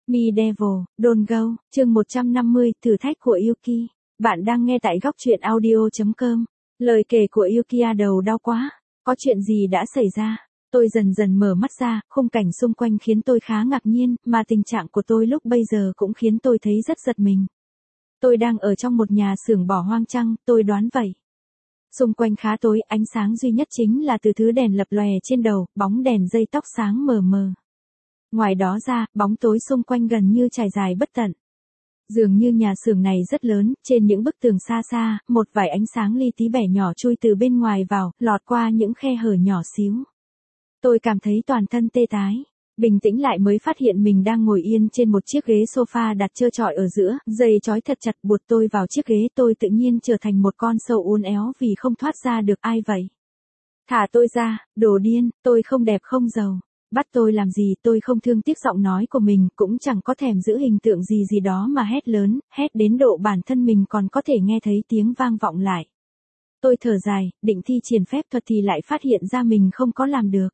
Medieval, Don't Go, chương 150, thử thách của Yuki. Bạn đang nghe tại góc truyện audio.com. Lời kể của Yuki đầu đau quá. Có chuyện gì đã xảy ra? Tôi dần dần mở mắt ra, khung cảnh xung quanh khiến tôi khá ngạc nhiên, mà tình trạng của tôi lúc bây giờ cũng khiến tôi thấy rất giật mình. Tôi đang ở trong một nhà xưởng bỏ hoang chăng, tôi đoán vậy. Xung quanh khá tối, ánh sáng duy nhất chính là từ thứ đèn lập lòe trên đầu, bóng đèn dây tóc sáng mờ mờ. Ngoài đó ra, bóng tối xung quanh gần như trải dài bất tận. Dường như nhà xưởng này rất lớn, trên những bức tường xa xa, một vài ánh sáng li tí bẻ nhỏ chui từ bên ngoài vào, lọt qua những khe hở nhỏ xíu. Tôi cảm thấy toàn thân tê tái. Bình tĩnh lại mới phát hiện mình đang ngồi yên trên một chiếc ghế sofa đặt trơ trọi ở giữa, dây trói thật chặt buộc tôi vào chiếc ghế. Tôi tự nhiên trở thành một con sâu uốn éo vì không thoát ra được. Ai vậy? Thả tôi ra, đồ điên, tôi không đẹp không giàu. Bắt tôi làm gì? Tôi không thương tiếc giọng nói của mình, cũng chẳng có thèm giữ hình tượng gì gì đó mà hét lớn, hét đến độ bản thân mình còn có thể nghe thấy tiếng vang vọng lại. Tôi thở dài, định thi triển phép thuật thì lại phát hiện ra mình không có làm được.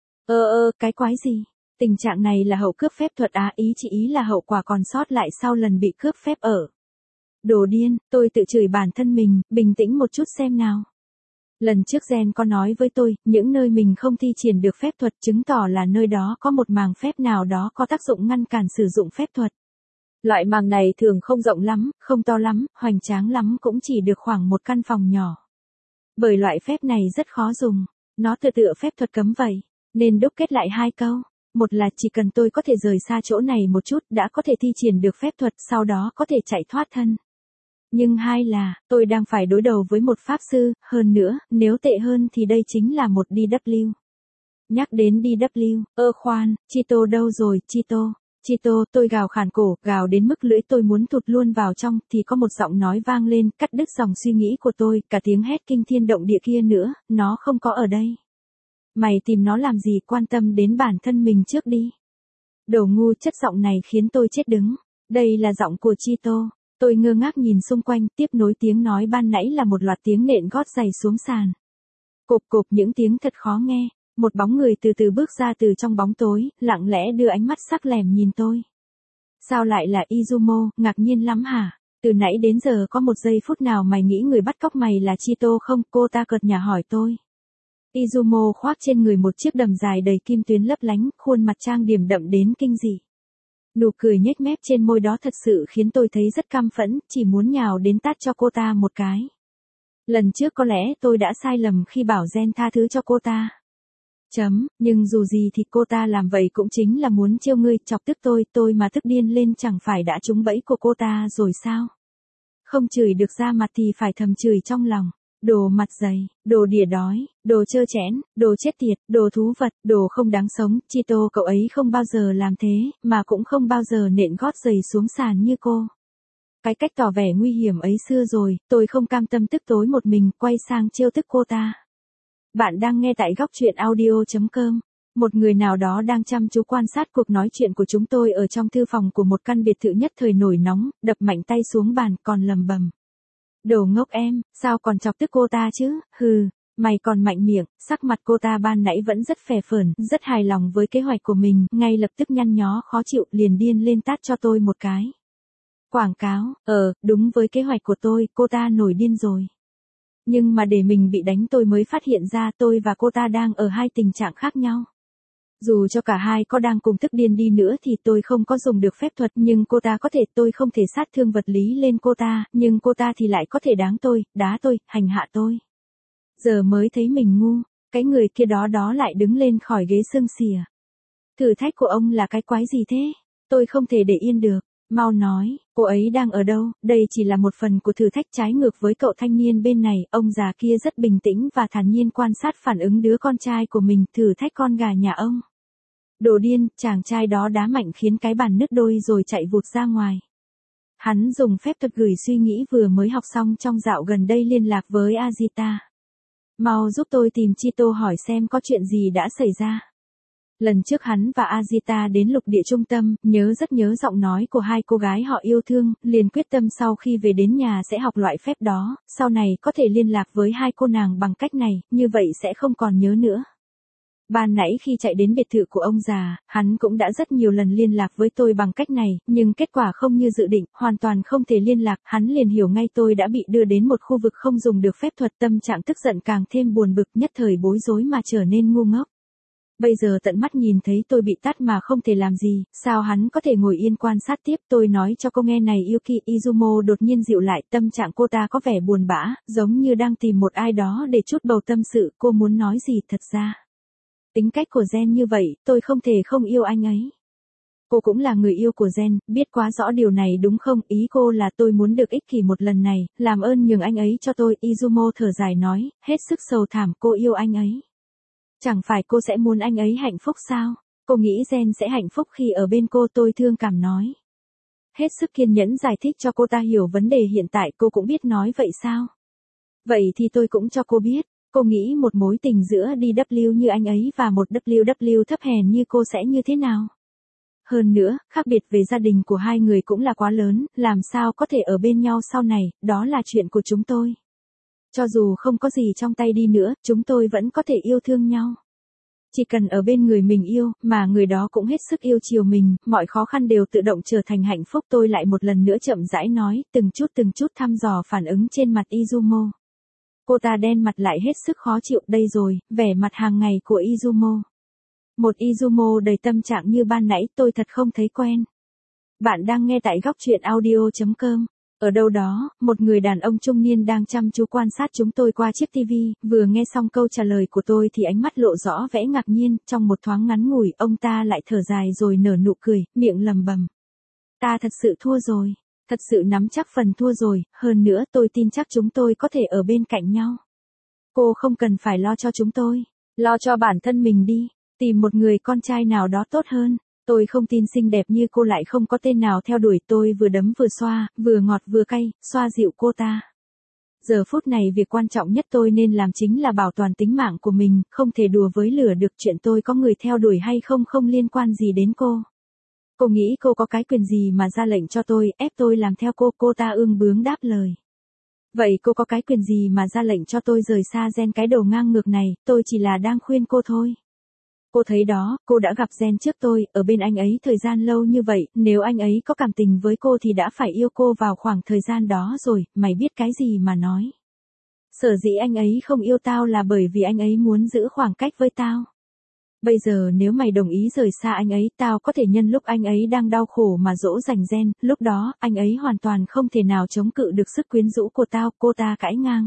Cái quái gì? Tình trạng này là hậu cướp phép thuật á? Ý là hậu quả còn sót lại sau lần bị cướp phép ở. Đồ điên, tôi tự chửi bản thân mình, bình tĩnh một chút xem nào. Lần trước Gen có nói với tôi, những nơi mình không thi triển được phép thuật chứng tỏ là nơi đó có một màng phép nào đó có tác dụng ngăn cản sử dụng phép thuật. Loại màng này thường không rộng lắm, không to lắm, hoành tráng lắm, cũng chỉ được khoảng một căn phòng nhỏ. Bởi loại phép này rất khó dùng, nó tựa phép thuật cấm vậy, nên đúc kết lại hai câu. Một là chỉ cần tôi có thể rời xa chỗ này một chút đã có thể thi triển được phép thuật, sau đó có thể chạy thoát thân. Nhưng hai là, tôi đang phải đối đầu với một pháp sư, hơn nữa, nếu tệ hơn thì đây chính là một DW. Nhắc đến DW, khoan, Chito đâu rồi? Chito, tôi gào khản cổ, gào đến mức lưỡi tôi muốn thụt luôn vào trong, thì có một giọng nói vang lên, cắt đứt dòng suy nghĩ của tôi, cả tiếng hét kinh thiên động địa kia nữa, nó không có ở đây. Mày tìm nó làm gì? Quan tâm đến bản thân mình trước đi. Đồ ngu, chất giọng này khiến tôi chết đứng. Đây là giọng của Chito. Tôi ngơ ngác nhìn xung quanh, tiếp nối tiếng nói ban nãy là một loạt tiếng nện gót giày xuống sàn. Cộp cộp, những tiếng thật khó nghe. Một bóng người từ từ bước ra từ trong bóng tối, lặng lẽ đưa ánh mắt sắc lẻm nhìn tôi. Sao lại là Izumo? Ngạc nhiên lắm hả? Từ nãy đến giờ có một giây phút nào mày nghĩ người bắt cóc mày là Chito không? Cô ta cợt nhả hỏi tôi. Izumo khoác trên người một chiếc đầm dài đầy kim tuyến lấp lánh, khuôn mặt trang điểm đậm đến kinh dị. Nụ cười nhếch mép trên môi đó thật sự khiến tôi thấy rất căm phẫn, chỉ muốn nhào đến tát cho cô ta một cái. Lần trước có lẽ tôi đã sai lầm khi bảo Gen tha thứ cho cô ta. Nhưng dù gì thì cô ta làm vậy cũng chính là muốn trêu ngươi, chọc tức tôi mà tức điên lên chẳng phải đã trúng bẫy của cô ta rồi sao? Không chửi được ra mặt thì phải thầm chửi trong lòng. Đồ mặt dày, đồ đỉa đói, đồ trơ trẽn, đồ chết tiệt, đồ thú vật, đồ không đáng sống. Chito, cậu ấy không bao giờ làm thế, mà cũng không bao giờ nện gót giày xuống sàn như cô. Cái cách tỏ vẻ nguy hiểm ấy xưa rồi, tôi không cam tâm tức tối một mình, quay sang trêu tức cô ta. Bạn đang nghe tại góc truyện audio.com. Một người nào đó đang chăm chú quan sát cuộc nói chuyện của chúng tôi ở trong thư phòng của một căn biệt thự nhất thời nổi nóng, đập mạnh tay xuống bàn còn lầm bầm. Đồ ngốc em, sao còn chọc tức cô ta chứ? Hừ, mày còn mạnh miệng. Sắc mặt cô ta ban nãy vẫn rất phè phởn, rất hài lòng với kế hoạch của mình, ngay lập tức nhăn nhó khó chịu, liền điên lên tát cho tôi một cái. Quảng cáo, đúng với kế hoạch của tôi, cô ta nổi điên rồi. Nhưng mà để mình bị đánh tôi mới phát hiện ra tôi và cô ta đang ở hai tình trạng khác nhau. Dù cho cả hai có đang cùng tức điên đi nữa thì tôi không có dùng được phép thuật, nhưng cô ta có thể. Tôi không thể sát thương vật lý lên cô ta, nhưng cô ta thì lại có thể đáng tôi, đá tôi, hành hạ tôi. Giờ mới thấy mình ngu, cái người kia đó lại đứng lên khỏi ghế sưng xìa. Thử thách của ông là cái quái gì thế? Tôi không thể để yên được. Mau nói, cô ấy đang ở đâu? Đây chỉ là một phần của thử thách. Trái ngược với cậu thanh niên bên này, ông già kia rất bình tĩnh và thản nhiên quan sát phản ứng đứa con trai của mình. Thử thách con gà nhà ông. Đồ điên, chàng trai đó đá mạnh khiến cái bàn nứt đôi rồi chạy vụt ra ngoài. Hắn dùng phép thuật gửi suy nghĩ vừa mới học xong trong dạo gần đây liên lạc với Azita. Mau giúp tôi tìm Chito hỏi xem có chuyện gì đã xảy ra. Lần trước hắn và Azita đến lục địa trung tâm, rất nhớ giọng nói của hai cô gái họ yêu thương, liền quyết tâm sau khi về đến nhà sẽ học loại phép đó, sau này có thể liên lạc với hai cô nàng bằng cách này, như vậy sẽ không còn nhớ nữa. Ban nãy khi chạy đến biệt thự của ông già, hắn cũng đã rất nhiều lần liên lạc với tôi bằng cách này, nhưng kết quả không như dự định, hoàn toàn không thể liên lạc, hắn liền hiểu ngay tôi đã bị đưa đến một khu vực không dùng được phép thuật, tâm trạng tức giận càng thêm buồn bực, nhất thời bối rối mà trở nên ngu ngốc. Bây giờ tận mắt nhìn thấy tôi bị tát mà không thể làm gì, sao hắn có thể ngồi yên quan sát tiếp. Tôi nói cho cô nghe này, Yuki. Izumo đột nhiên dịu lại, tâm trạng cô ta có vẻ buồn bã, giống như đang tìm một ai đó để trút bầu tâm sự. Cô muốn nói gì thật ra? Tính cách của Gen như vậy, tôi không thể không yêu anh ấy. Cô cũng là người yêu của Gen, biết quá rõ điều này đúng không? Ý cô là tôi muốn được ích kỷ một lần này, làm ơn nhường anh ấy cho tôi. Izumo thở dài nói, hết sức sầu thảm. Cô yêu anh ấy. Chẳng phải cô sẽ muốn anh ấy hạnh phúc sao? Cô nghĩ Gen sẽ hạnh phúc khi ở bên cô, tôi thương cảm nói. Hết sức kiên nhẫn giải thích cho cô ta hiểu vấn đề hiện tại. Cô cũng biết nói vậy sao? Vậy thì tôi cũng cho cô biết. Cô nghĩ một mối tình giữa DW như anh ấy và một WW thấp hèn như cô sẽ như thế nào? Hơn nữa, khác biệt về gia đình của hai người cũng là quá lớn, làm sao có thể ở bên nhau sau này, đó là chuyện của chúng tôi. Cho dù không có gì trong tay đi nữa, chúng tôi vẫn có thể yêu thương nhau. Chỉ cần ở bên người mình yêu, mà người đó cũng hết sức yêu chiều mình, mọi khó khăn đều tự động trở thành hạnh phúc. Tôi lại một lần nữa chậm rãi nói, từng chút thăm dò phản ứng trên mặt Izumo. Cô ta đen mặt lại hết sức khó chịu. Đây rồi, vẻ mặt hàng ngày của Izumo. Một Izumo đầy tâm trạng như ban nãy, tôi thật không thấy quen. Bạn đang nghe tại góc truyện audio.com. Ở đâu đó, một người đàn ông trung niên đang chăm chú quan sát chúng tôi qua chiếc tivi, vừa nghe xong câu trả lời của tôi thì ánh mắt lộ rõ vẻ ngạc nhiên, trong một thoáng ngắn ngủi, ông ta lại thở dài rồi nở nụ cười, miệng lầm bầm. Ta thật sự thua rồi, thật sự nắm chắc phần thua rồi, hơn nữa tôi tin chắc chúng tôi có thể ở bên cạnh nhau. Cô không cần phải lo cho chúng tôi, lo cho bản thân mình đi, tìm một người con trai nào đó tốt hơn. Tôi không tin xinh đẹp như cô lại không có tên nào theo đuổi. Tôi vừa đấm vừa xoa, vừa ngọt vừa cay, xoa dịu cô ta. Giờ phút này việc quan trọng nhất tôi nên làm chính là bảo toàn tính mạng của mình, không thể đùa với lửa được. Chuyện tôi có người theo đuổi hay không không liên quan gì đến cô. Cô nghĩ cô có cái quyền gì mà ra lệnh cho tôi, ép tôi làm theo cô? Cô ta ương bướng đáp lời. Vậy cô có cái quyền gì mà ra lệnh cho tôi rời xa Gen, cái đồ ngang ngược này? Tôi chỉ là đang khuyên cô thôi. Cô thấy đó, cô đã gặp Gen trước tôi, ở bên anh ấy thời gian lâu như vậy, nếu anh ấy có cảm tình với cô thì đã phải yêu cô vào khoảng thời gian đó rồi, mày biết cái gì mà nói. Sở dĩ anh ấy không yêu tao là bởi vì anh ấy muốn giữ khoảng cách với tao. Bây giờ nếu mày đồng ý rời xa anh ấy, tao có thể nhân lúc anh ấy đang đau khổ mà dỗ dành Gen, lúc đó, anh ấy hoàn toàn không thể nào chống cự được sức quyến rũ của tao. Cô ta cãi ngang.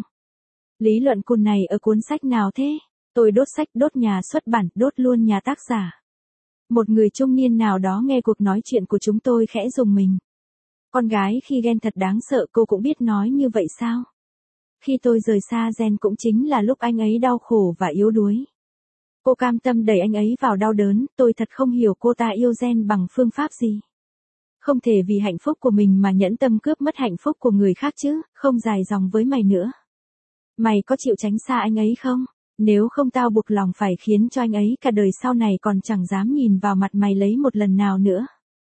Lý luận cùn này ở cuốn sách nào thế? Tôi đốt sách, đốt nhà xuất bản, đốt luôn nhà tác giả. Một người trung niên nào đó nghe cuộc nói chuyện của chúng tôi khẽ rùng mình. Con gái khi ghen thật đáng sợ, cô cũng biết nói như vậy sao? Khi tôi rời xa Gen cũng chính là lúc anh ấy đau khổ và yếu đuối. Cô cam tâm đẩy anh ấy vào đau đớn, tôi thật không hiểu cô ta yêu Gen bằng phương pháp gì. Không thể vì hạnh phúc của mình mà nhẫn tâm cướp mất hạnh phúc của người khác chứ, không dài dòng với mày nữa. Mày có chịu tránh xa anh ấy không? Nếu không tao buộc lòng phải khiến cho anh ấy cả đời sau này còn chẳng dám nhìn vào mặt mày lấy một lần nào nữa.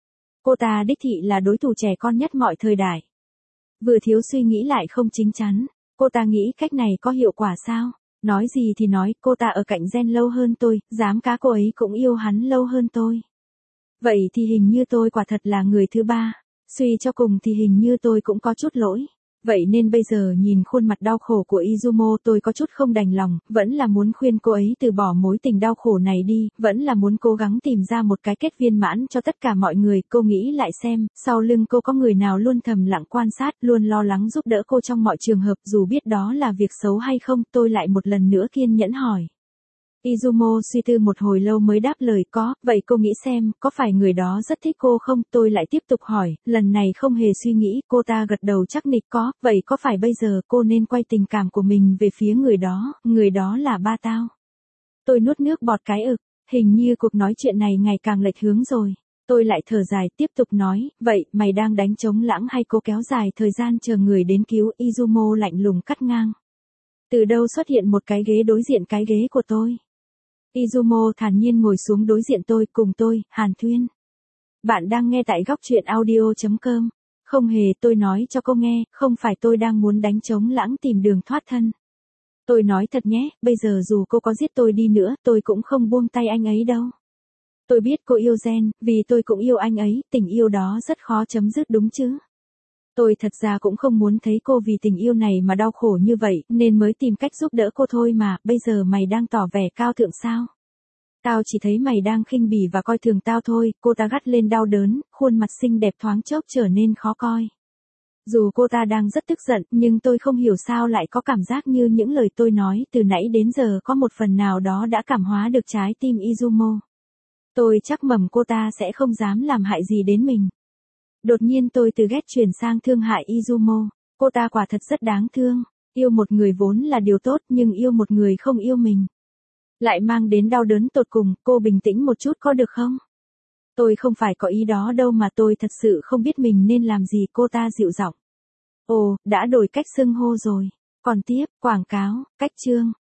Cô ta đích thị là đối thủ trẻ con nhất mọi thời đại. Vừa thiếu suy nghĩ lại không chín chắn. Cô ta nghĩ cách này có hiệu quả sao? Nói gì thì nói, cô ta ở cạnh Gen lâu hơn tôi, dám cá cô ấy cũng yêu hắn lâu hơn tôi. Vậy thì hình như tôi quả thật là người thứ ba. Suy cho cùng thì hình như tôi cũng có chút lỗi. Vậy nên bây giờ nhìn khuôn mặt đau khổ của Izumo tôi có chút không đành lòng, vẫn là muốn khuyên cô ấy từ bỏ mối tình đau khổ này đi, vẫn là muốn cố gắng tìm ra một cái kết viên mãn cho tất cả mọi người. Cô nghĩ lại xem, sau lưng cô có người nào luôn thầm lặng quan sát, luôn lo lắng giúp đỡ cô trong mọi trường hợp, dù biết đó là việc xấu hay không. Tôi lại một lần nữa kiên nhẫn hỏi. Izumo suy tư một hồi lâu mới đáp lời có, vậy cô nghĩ xem, có phải người đó rất thích cô không? Tôi lại tiếp tục hỏi, lần này không hề suy nghĩ, cô ta gật đầu chắc nịch có, vậy có phải bây giờ cô nên quay tình cảm của mình về phía người đó là ba tao? Tôi nuốt nước bọt cái ực, hình như cuộc nói chuyện này ngày càng lệch hướng rồi. Tôi lại thở dài tiếp tục nói, vậy mày đang đánh trống lãng hay cố kéo dài thời gian chờ người đến cứu? Izumo lạnh lùng cắt ngang. Từ đâu xuất hiện một cái ghế đối diện cái ghế của tôi? Izumo thản nhiên ngồi xuống đối diện tôi, cùng tôi, hàn huyên. Bạn đang nghe tại góc truyện audio.com. Không hề, tôi nói cho cô nghe, không phải tôi đang muốn đánh trống lãng tìm đường thoát thân. Tôi nói thật nhé, bây giờ dù cô có giết tôi đi nữa, tôi cũng không buông tay anh ấy đâu. Tôi biết cô yêu Gen, vì tôi cũng yêu anh ấy, tình yêu đó rất khó chấm dứt đúng chứ. Tôi thật ra cũng không muốn thấy cô vì tình yêu này mà đau khổ như vậy, nên mới tìm cách giúp đỡ cô thôi mà, bây giờ mày đang tỏ vẻ cao thượng sao? Tao chỉ thấy mày đang khinh bỉ và coi thường tao thôi, cô ta gắt lên đau đớn, khuôn mặt xinh đẹp thoáng chốc trở nên khó coi. Dù cô ta đang rất tức giận, nhưng tôi không hiểu sao lại có cảm giác như những lời tôi nói từ nãy đến giờ có một phần nào đó đã cảm hóa được trái tim Izumo. Tôi chắc mẩm cô ta sẽ không dám làm hại gì đến mình. Đột nhiên tôi từ ghét chuyển sang thương hại Izumo. Cô ta quả thật rất đáng thương. Yêu một người vốn là điều tốt nhưng yêu một người không yêu mình lại mang đến đau đớn tột cùng. Cô bình tĩnh một chút có được không? Tôi không phải có ý đó đâu mà tôi thật sự không biết mình nên làm gì. Cô ta dịu giọng. Ồ, đã đổi cách xưng hô rồi. Còn tiếp, quảng cáo, cách chương.